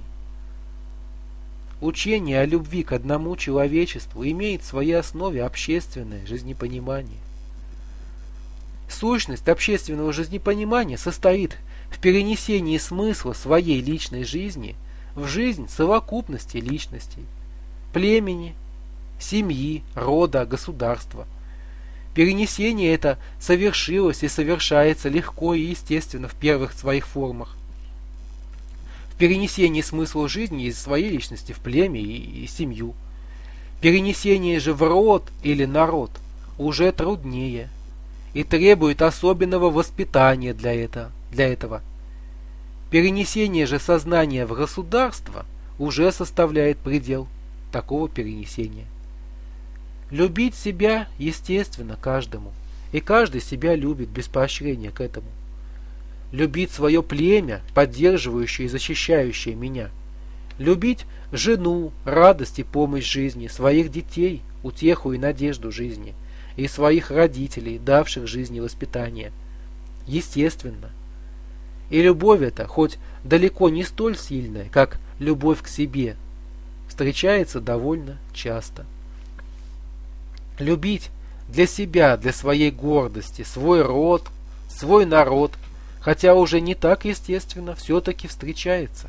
Учение о любви к одному человечеству имеет в своей основе общественное жизнепонимание. Сущность общественного жизнепонимания состоит в перенесении смысла своей личной жизни в жизнь совокупности личностей, племени, семьи, рода, государства. Перенесение это совершилось и совершается легко и естественно в первых своих формах. В перенесении смысла жизни из своей личности в племя и, и семью. Перенесение же в род или народ уже труднее и требует особенного воспитания для этого. Для этого. Перенесение же сознания в государство уже составляет предел такого перенесения. Любить себя естественно каждому, и каждый себя любит без поощрения к этому. Любить свое племя, поддерживающее и защищающее меня. Любить жену, радость и помощь жизни, своих детей, утеху и надежду жизни, и своих родителей, давших жизни воспитание. Естественно. И любовь эта, хоть далеко не столь сильная, как любовь к себе, встречается довольно часто. Любить для себя, для своей гордости, свой род, свой народ, хотя уже не так естественно, все-таки встречается.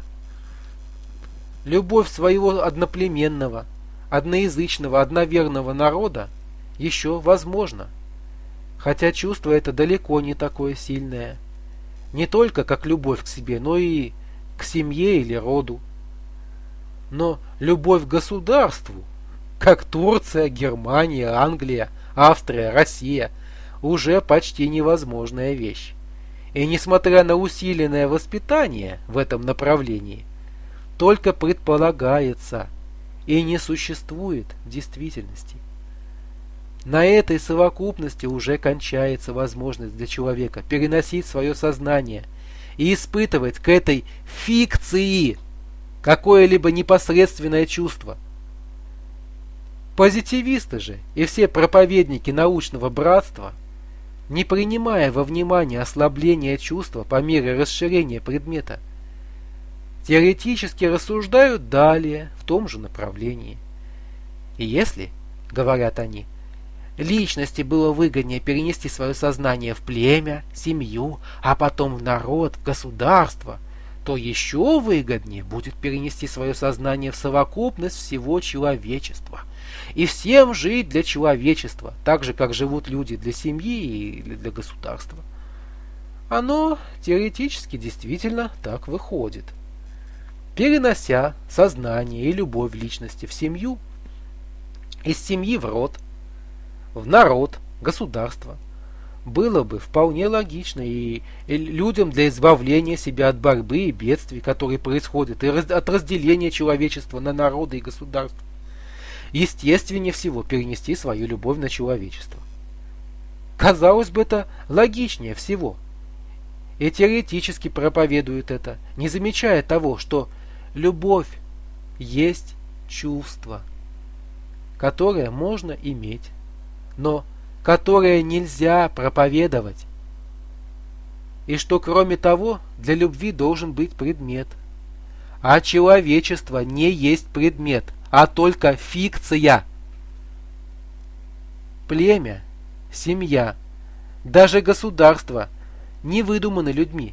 Любовь своего одноплеменного, одноязычного, одноверного народа еще возможна, хотя чувство это далеко не такое сильное, не только как любовь к себе, но и к семье или роду. Но любовь к государству, как Турция, Германия, Англия, Австрия, Россия, уже почти невозможная вещь. И несмотря на усиленное воспитание в этом направлении, только предполагается и не существует в действительности. На этой совокупности уже кончается возможность для человека переносить свое сознание и испытывать к этой фикции какое-либо непосредственное чувство. Позитивисты же и все проповедники научного братства, не принимая во внимание ослабление чувства по мере расширения предмета, теоретически рассуждают далее в том же направлении. И если, говорят они, личности было выгоднее перенести свое сознание в племя, семью, а потом в народ, в государство, то еще выгоднее будет перенести свое сознание в совокупность всего человечества и всем жить для человечества, так же, как живут люди для семьи или для государства. Оно теоретически действительно так выходит. Перенося сознание и любовь личности в семью, из семьи в род, в народ, государство, было бы вполне логично и, и людям для избавления себя от борьбы и бедствий, которые происходят, и раз, от разделения человечества на народы и государства, естественнее всего перенести свою любовь на человечество. Казалось бы, это логичнее всего. И теоретически проповедуют это, не замечая того, что любовь есть чувство, которое можно иметь, но которое нельзя проповедовать. И что, кроме того, для любви должен быть предмет. А человечество не есть предмет, а только фикция. Племя, семья, даже государство не выдуманы людьми.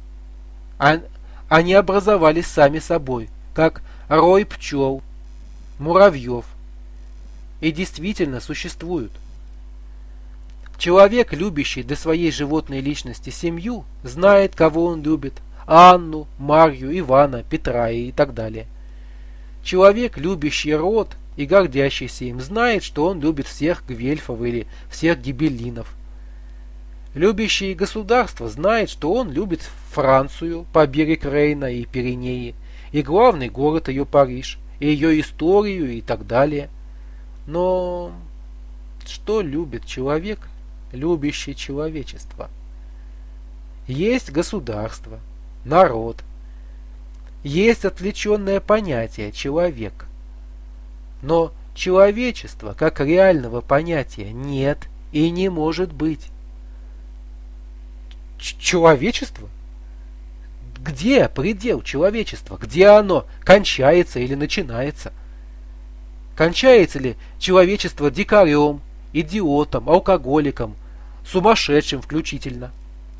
Они образовались сами собой, как рой пчел, муравьев, и действительно существуют. Человек, любящий для своей животной личности семью, знает, кого он любит: Анну, Марью, Ивана, Петра и так далее. Человек, любящий род и гордящийся им, знает, что он любит всех гвельфов или всех гибеллинов. Любящий государство знает, что он любит Францию по берег Рейна и Пиренеи, и главный город ее Париж, и ее историю и так далее. Но что любит человек, любящий человечество? Есть государство, народ, есть отвлеченное понятие человек. Но человечества как реального понятия нет и не может быть. Ч- человечество? Где предел человечества? Где оно кончается или начинается? Кончается ли человечество дикарем, идиотом, алкоголиком, сумасшедшим включительно?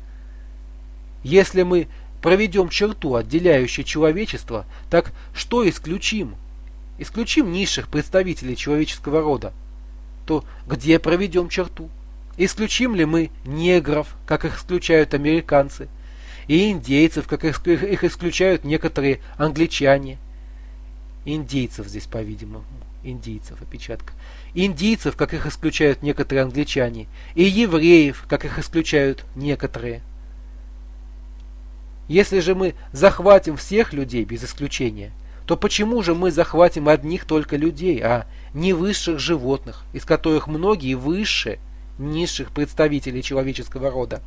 Если мы проведем черту, отделяющую человечество, так что исключим? Исключим низших представителей человеческого рода, то где проведем черту? Исключим ли мы негров, как их исключают американцы, и индейцев, как их исключают некоторые англичане? Индейцев здесь, по-видимому, индейцев, опечатка. Индийцев, как их исключают некоторые англичане, и евреев, как их исключают некоторые. Если же мы захватим всех людей без исключения, то почему же мы захватим одних только людей, а не высших животных, из которых многие выше низших представителей человеческого рода?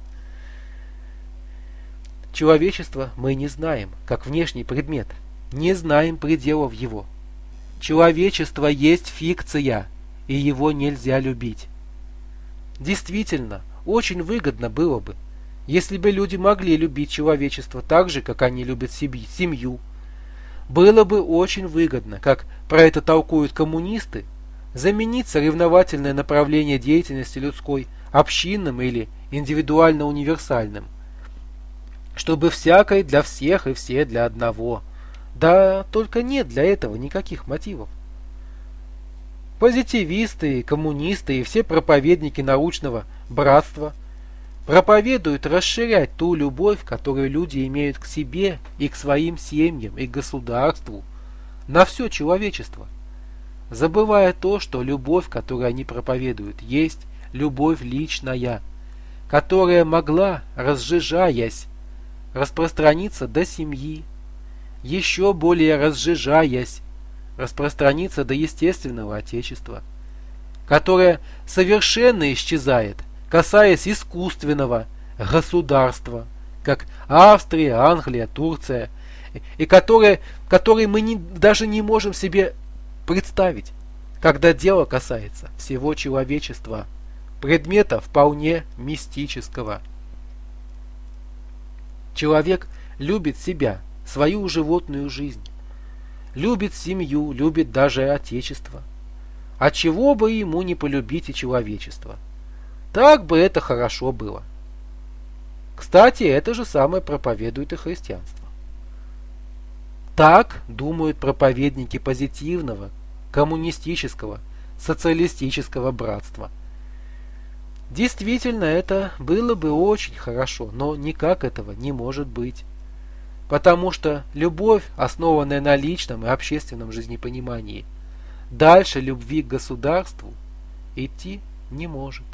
Человечество мы не знаем, как внешний предмет, не знаем пределов его. Человечество есть фикция, и его нельзя любить. Действительно, очень выгодно было бы, если бы люди могли любить человечество так же, как они любят семью. Было бы очень выгодно, как про это толкуют коммунисты, заменить соревновательное направление деятельности людской общинным или индивидуально-универсальным, чтобы всякой для всех и все для одного. Да только нет для этого никаких мотивов. Позитивисты, коммунисты и все проповедники научного братства проповедуют расширять ту любовь, которую люди имеют к себе и к своим семьям и к государству, на все человечество, забывая то, что любовь, которую они проповедуют, есть любовь личная, которая могла, разжижаясь, распространиться до семьи, еще более разжижаясь, распространиться до естественного отечества, которая совершенно исчезает, касаясь искусственного государства, как Австрия, Англия, Турция, и которая, которой мы не, даже не можем себе представить, когда дело касается всего человечества, предмета вполне мистического. Человек любит себя, свою животную жизнь, любит семью, любит даже отечество. А чего бы ему не полюбить и человечество? Так бы это хорошо было. Кстати, это же самое проповедует и христианство. Так думают проповедники позитивного, коммунистического, социалистического братства. Действительно, это было бы очень хорошо, но никак этого не может быть. Потому что любовь, основанная на личном и общественном жизнепонимании, дальше любви к государству идти не может.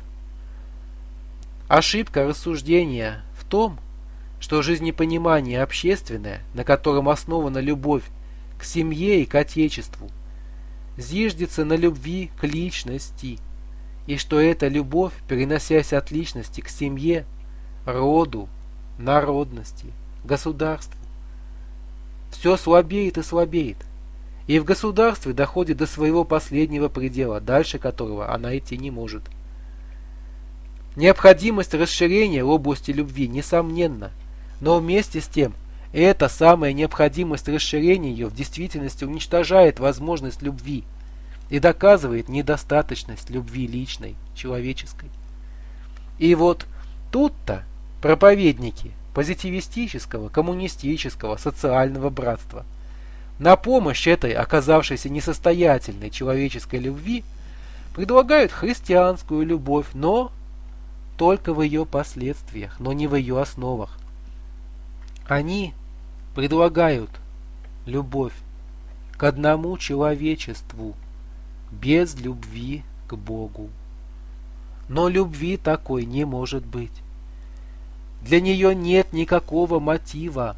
Ошибка рассуждения в том, что жизнепонимание общественное, на котором основана любовь к семье и к отечеству, зиждется на любви к личности, и что эта любовь, переносясь от личности к семье, роду, народности, государству, все слабеет и слабеет, и в государстве доходит до своего последнего предела, дальше которого она идти не может. Необходимость расширения области любви несомненна, но вместе с тем эта самая необходимость расширения ее в действительности уничтожает возможность любви и доказывает недостаточность любви личной, человеческой. И вот тут-то проповедники позитивистического, коммунистического, социального братства на помощь этой оказавшейся несостоятельной человеческой любви предлагают христианскую любовь, но только в ее последствиях, но не в ее основах. Они предлагают любовь к одному человечеству без любви к Богу. Но любви такой не может быть. Для нее нет никакого мотива.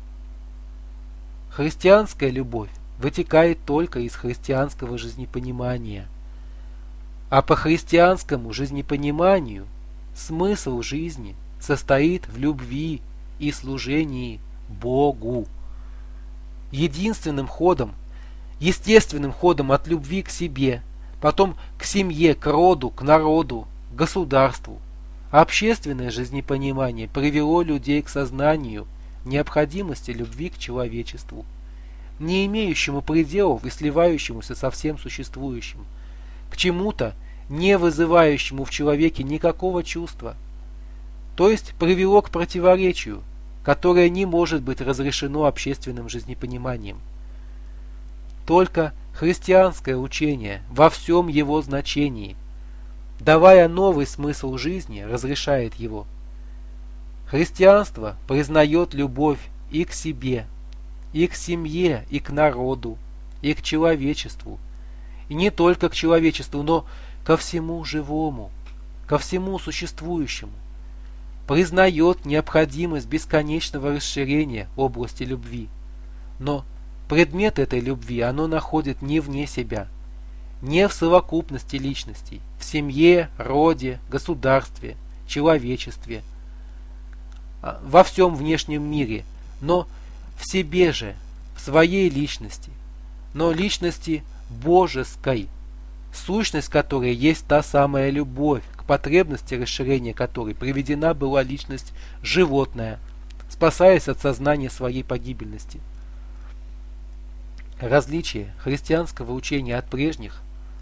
Христианская любовь вытекает только из христианского жизнепонимания. А по христианскому жизнепониманию смысл жизни состоит в любви и служении Богу. Единственным ходом, естественным ходом от любви к себе, потом к семье, к роду, к народу, к государству, общественное жизнепонимание привело людей к сознанию необходимости любви к человечеству, не имеющему пределов и сливающемуся со всем существующим, к чему-то, не вызывающему в человеке никакого чувства, то есть привело к противоречию, которое не может быть разрешено общественным жизнепониманием. Только христианское учение во всем его значении, давая новый смысл жизни, разрешает его. Христианство признает любовь и к себе, и к семье, и к народу, и к человечеству, и не только к человечеству, но ко всему живому, ко всему существующему, признает необходимость бесконечного расширения области любви. Но предмет этой любви оно находит не вне себя, не в совокупности личностей, в семье, роде, государстве, человечестве, во всем внешнем мире, но в себе же, в своей личности, но личности божеской, сущность которой есть та самая любовь, к потребности расширения которой приведена была личность животная, спасаясь от сознания своей погибельности. Различие христианского учения от прежних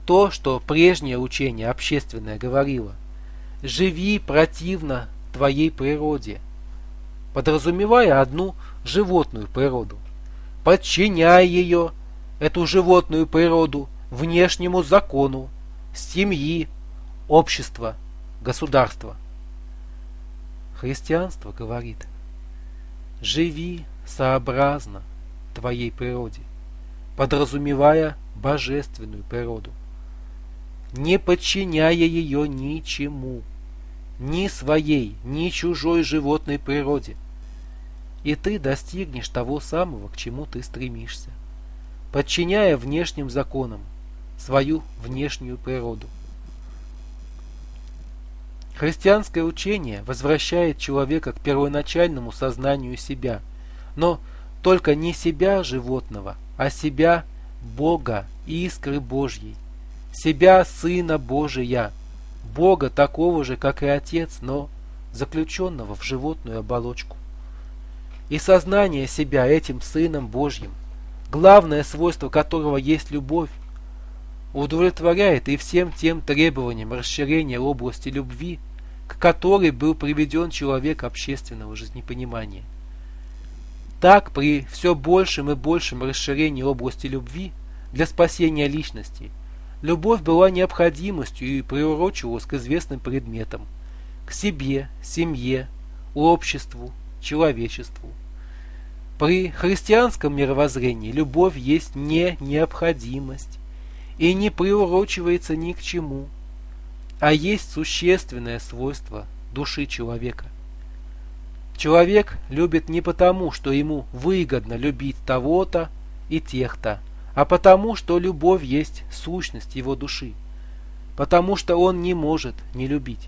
то, что прежнее учение общественное говорило: «Живи противно твоей природе», подразумевая одну животную природу, подчиняя ее, эту животную природу, внешнему закону, семьи, общества, государства. Христианство говорит: живи сообразно твоей природе, подразумевая божественную природу, не подчиняя ее ничему, ни своей, ни чужой животной природе, и ты достигнешь того самого, к чему ты стремишься, подчиняя внешним законам свою внешнюю природу. Христианское учение возвращает человека к первоначальному сознанию себя, но только не себя животного, а себя Бога, искры Божьей, себя Сына Божия, Бога такого же, как и Отец, но заключенного в животную оболочку. И сознание себя этим Сыном Божьим, главное свойство которого есть любовь, удовлетворяет и всем тем требованиям расширения области любви, к которой был приведен человек общественного жизнепонимания. Так, при все большем и большем расширении области любви для спасения личности, любовь была необходимостью и приурочивалась к известным предметам, к себе, семье, обществу, человечеству. При христианском мировоззрении любовь есть не необходимость и не приурочивается ни к чему, а есть существенное свойство души человека. Человек любит не потому, что ему выгодно любить того-то и тех-то, а потому, что любовь есть сущность его души, потому что он не может не любить.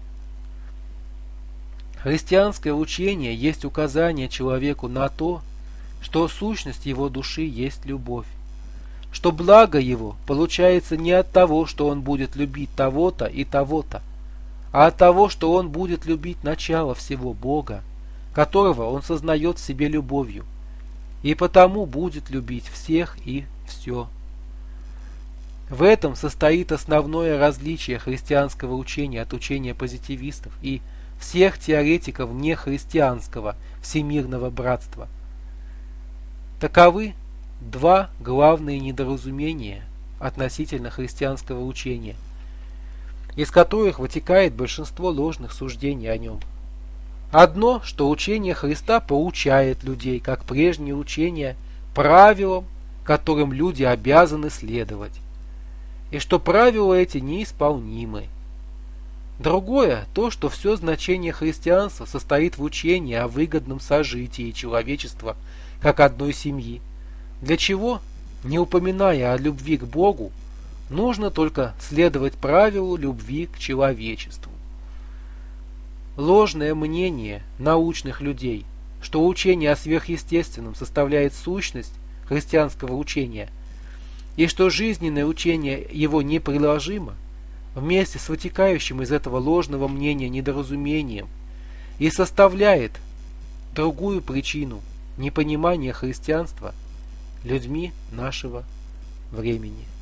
Христианское учение есть указание человеку на то, что сущность его души есть любовь, что благо его получается не от того, что он будет любить того-то и того-то, а от того, что он будет любить начало всего Бога, которого он сознает в себе любовью, и потому будет любить всех и все. В этом состоит основное различие христианского учения от учения позитивистов и всех теоретиков нехристианского всемирного братства. Таковы два главные недоразумения относительно христианского учения, из которых вытекает большинство ложных суждений о нем. Одно, что учение Христа поучает людей, как прежнее учение, правилам, которым люди обязаны следовать, и что правила эти неисполнимы. Другое, то, что все значение христианства состоит в учении о выгодном сожитии человечества как одной семьи, для чего, не упоминая о любви к Богу, нужно только следовать правилу любви к человечеству. Ложное мнение научных людей, что учение о сверхъестественном составляет сущность христианского учения, и что жизненное учение его неприложимо, вместе с вытекающим из этого ложного мнения недоразумением, и составляет другую причину непонимания христианства людьми нашего времени.